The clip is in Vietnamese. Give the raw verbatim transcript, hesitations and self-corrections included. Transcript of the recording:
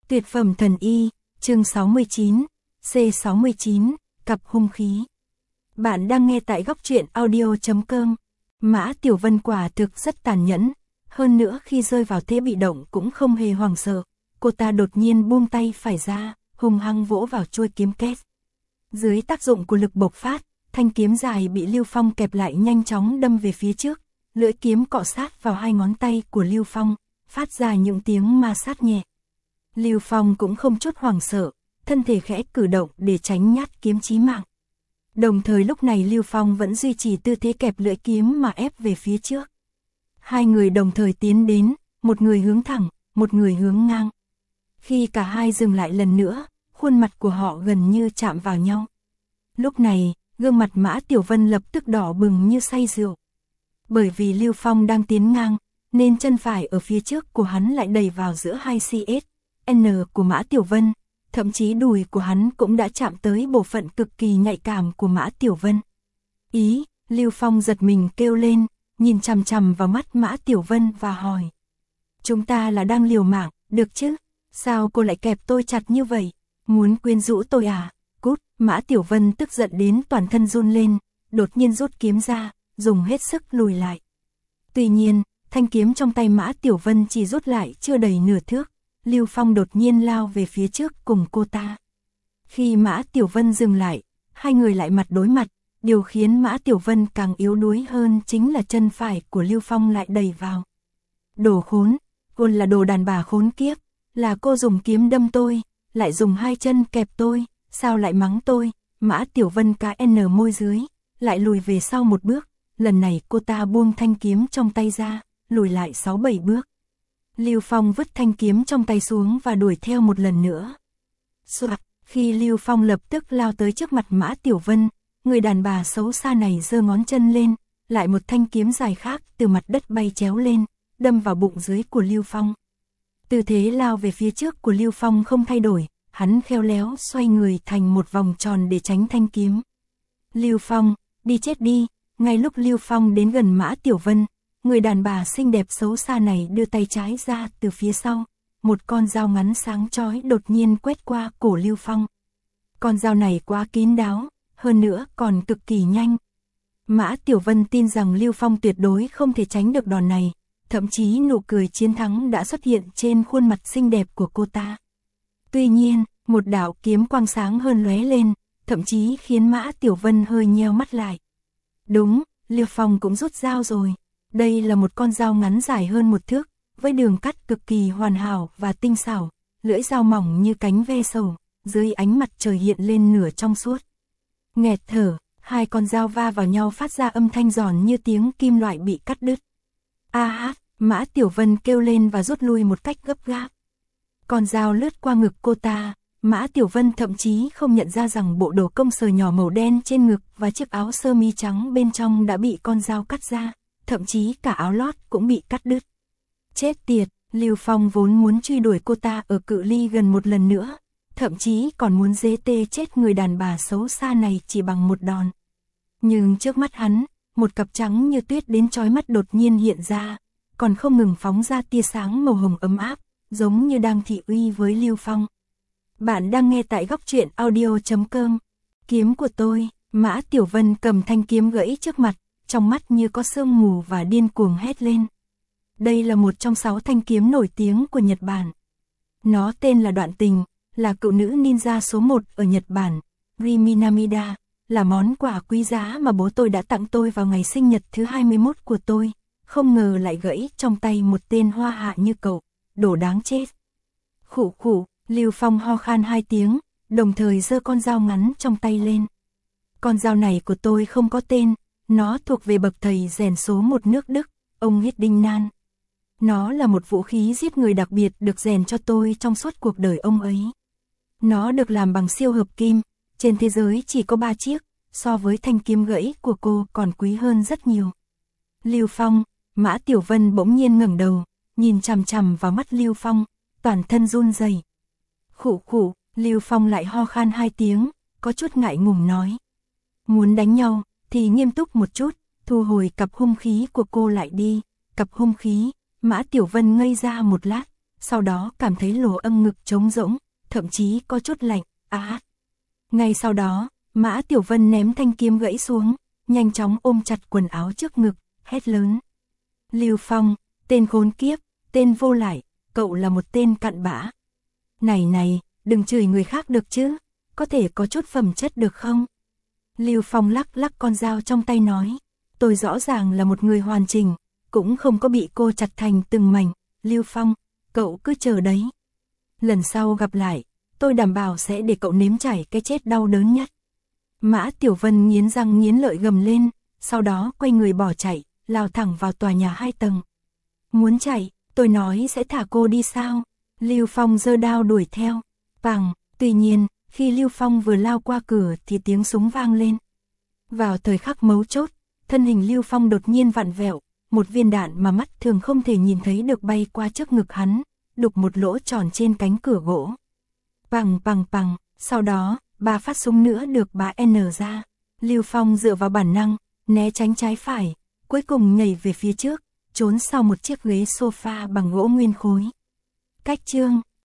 Tuyệt phẩm thần y, chương sáu mươi chín, C sáu mươi chín, cặp hung khí. Bạn đang nghe tại góc truyện audio chấm com. Mã Tiểu Vân quả thực rất tàn nhẫn, hơn nữa khi rơi vào thế bị động cũng không hề hoảng sợ. Cô ta đột nhiên buông tay phải ra, hung hăng vỗ vào chuôi kiếm két. Dưới tác dụng của lực bộc phát, thanh kiếm dài bị Lưu Phong kẹp lại nhanh chóng đâm về phía trước, lưỡi kiếm cọ sát vào hai ngón tay của Lưu Phong, phát ra những tiếng ma sát nhẹ. Lưu Phong cũng không chút hoảng sợ, thân thể khẽ cử động để tránh nhát kiếm chí mạng. Đồng thời lúc này Lưu Phong vẫn duy trì tư thế kẹp lưỡi kiếm mà ép về phía trước. Hai người đồng thời tiến đến, một người hướng thẳng, một người hướng ngang. Khi cả hai dừng lại lần nữa, khuôn mặt của họ gần như chạm vào nhau. Lúc này, gương mặt Mã Tiểu Vân lập tức đỏ bừng như say rượu. Bởi vì Lưu Phong đang tiến ngang, nên chân phải ở phía trước của hắn lại đẩy vào giữa hai xê ét en của Mã Tiểu Vân, thậm chí đùi của hắn cũng đã chạm tới bộ phận cực kỳ nhạy cảm của Mã Tiểu Vân. Ý, Lưu Phong giật mình kêu lên, nhìn chằm chằm vào mắt Mã Tiểu Vân và hỏi. Chúng ta là đang liều mạng, được chứ? Sao cô lại kẹp tôi chặt như vậy? Muốn quyến rũ tôi à? Cút, Mã Tiểu Vân tức giận đến toàn thân run lên, đột nhiên rút kiếm ra, dùng hết sức lùi lại. Tuy nhiên, thanh kiếm trong tay Mã Tiểu Vân chỉ rút lại chưa đầy nửa thước, Lưu Phong đột nhiên lao về phía trước cùng cô ta. Khi Mã Tiểu Vân dừng lại, hai người lại mặt đối mặt, điều khiến Mã Tiểu Vân càng yếu đuối hơn chính là chân phải của Lưu Phong lại đẩy vào. Đồ khốn, cô là đồ đàn bà khốn kiếp, là cô dùng kiếm đâm tôi, lại dùng hai chân kẹp tôi, sao lại mắng tôi? Mã Tiểu Vân cá N môi dưới, lại lùi về sau một bước, lần này cô ta buông thanh kiếm trong tay ra, lùi lại sáu bảy bước. Lưu Phong vứt thanh kiếm trong tay xuống và đuổi theo một lần nữa. Soạt, khi Lưu Phong lập tức lao tới trước mặt Mã Tiểu Vân, người đàn bà xấu xa này giơ ngón chân lên, lại một thanh kiếm dài khác từ mặt đất bay chéo lên, đâm vào bụng dưới của Lưu Phong. Tư thế lao về phía trước của Lưu Phong không thay đổi, hắn khéo léo xoay người thành một vòng tròn để tránh thanh kiếm. Lưu Phong, đi chết đi, ngay lúc Lưu Phong đến gần Mã Tiểu Vân, người đàn bà xinh đẹp xấu xa này đưa tay trái ra từ phía sau, một con dao ngắn sáng chói đột nhiên quét qua cổ Lưu Phong. Con dao này quá kín đáo, hơn nữa còn cực kỳ nhanh. Mã Tiểu Vân tin rằng Lưu Phong tuyệt đối không thể tránh được đòn này, thậm chí nụ cười chiến thắng đã xuất hiện trên khuôn mặt xinh đẹp của cô ta. Tuy nhiên, một đạo kiếm quang sáng hơn lóe lên, thậm chí khiến Mã Tiểu Vân hơi nheo mắt lại. Đúng, Lưu Phong cũng rút dao rồi. Đây là một con dao ngắn dài hơn một thước, với đường cắt cực kỳ hoàn hảo và tinh xảo, lưỡi dao mỏng như cánh ve sầu, dưới ánh mặt trời hiện lên nửa trong suốt. Nghẹt thở, hai con dao va vào nhau phát ra âm thanh giòn như tiếng kim loại bị cắt đứt. A hát, Mã Tiểu Vân kêu lên và rút lui một cách gấp gáp. Con dao lướt qua ngực cô ta, Mã Tiểu Vân thậm chí không nhận ra rằng bộ đồ công sở nhỏ màu đen trên ngực và chiếc áo sơ mi trắng bên trong đã bị con dao cắt ra, thậm chí cả áo lót cũng bị cắt đứt. Chết tiệt, Lưu Phong vốn muốn truy đuổi cô ta ở cự ly gần một lần nữa, thậm chí còn muốn giết tê chết người đàn bà xấu xa này chỉ bằng một đòn. Nhưng trước mắt hắn, một cặp trắng như tuyết đến chói mắt đột nhiên hiện ra, còn không ngừng phóng ra tia sáng màu hồng ấm áp, giống như đang thị uy với Lưu Phong. Bạn đang nghe tại góc truyện audio chấm com. Kiếm của tôi, Mã Tiểu Vân cầm thanh kiếm gãy trước mặt, trong mắt như có sương mù và điên cuồng hét lên. Đây là một trong sáu thanh kiếm nổi tiếng của Nhật Bản. Nó tên là Đoạn Tình, là cựu nữ ninja số một ở Nhật Bản. Rimi Namida, là món quà quý giá mà bố tôi đã tặng tôi vào ngày sinh nhật thứ hai mươi mốt của tôi. Không ngờ lại gãy trong tay một tên hoa hạ như cậu, đồ đáng chết. Khụ khụ, Lưu Phong ho khan hai tiếng, đồng thời giơ con dao ngắn trong tay lên. Con dao này của tôi không có tên, nó thuộc về bậc thầy rèn số một nước Đức, ông Hidding Nan. Nó là một vũ khí giết người đặc biệt được rèn cho tôi trong suốt cuộc đời ông ấy. Nó được làm bằng siêu hợp kim, trên thế giới chỉ có ba chiếc, so với thanh kiếm gãy của cô còn quý hơn rất nhiều. Lưu Phong, Mã Tiểu Vân bỗng nhiên ngẩng đầu, nhìn chằm chằm vào mắt Lưu Phong, toàn thân run rẩy. Khụ khụ, Lưu Phong lại ho khan hai tiếng, có chút ngại ngùng nói. Muốn đánh nhau, thì nghiêm túc một chút, thu hồi cặp hung khí của cô lại đi. Cặp hung khí, Mã Tiểu Vân ngây ra một lát, sau đó cảm thấy lỗ âm ngực trống rỗng, thậm chí có chút lạnh, á. Ngay sau đó, Mã Tiểu Vân ném thanh kiếm gãy xuống, nhanh chóng ôm chặt quần áo trước ngực, hét lớn. Lưu Phong, tên khốn kiếp, tên vô lại, cậu là một tên cặn bã. Này này, đừng chửi người khác được chứ, có thể có chút phẩm chất được không? Lưu Phong lắc lắc con dao trong tay nói, tôi rõ ràng là một người hoàn chỉnh, cũng không có bị cô chặt thành từng mảnh. Lưu Phong, cậu cứ chờ đấy. Lần sau gặp lại, tôi đảm bảo sẽ để cậu nếm trải cái chết đau đớn nhất. Mã Tiểu Vân nghiến răng nghiến lợi gầm lên, sau đó quay người bỏ chạy, lao thẳng vào tòa nhà hai tầng. Muốn chạy, tôi nói sẽ thả cô đi sao? Lưu Phong giơ đao đuổi theo. Pằng, tuy nhiên, khi Lưu Phong vừa lao qua cửa thì tiếng súng vang lên. Vào thời khắc mấu chốt, thân hình Lưu Phong đột nhiên vặn vẹo, một viên đạn mà mắt thường không thể nhìn thấy được bay qua trước ngực hắn, đục một lỗ tròn trên cánh cửa gỗ. Pằng pằng pằng, sau đó, ba phát súng nữa được bá N ra. Lưu Phong dựa vào bản năng, né tránh trái phải, cuối cùng nhảy về phía trước, trốn sau một chiếc ghế sofa bằng gỗ nguyên khối. Cách chương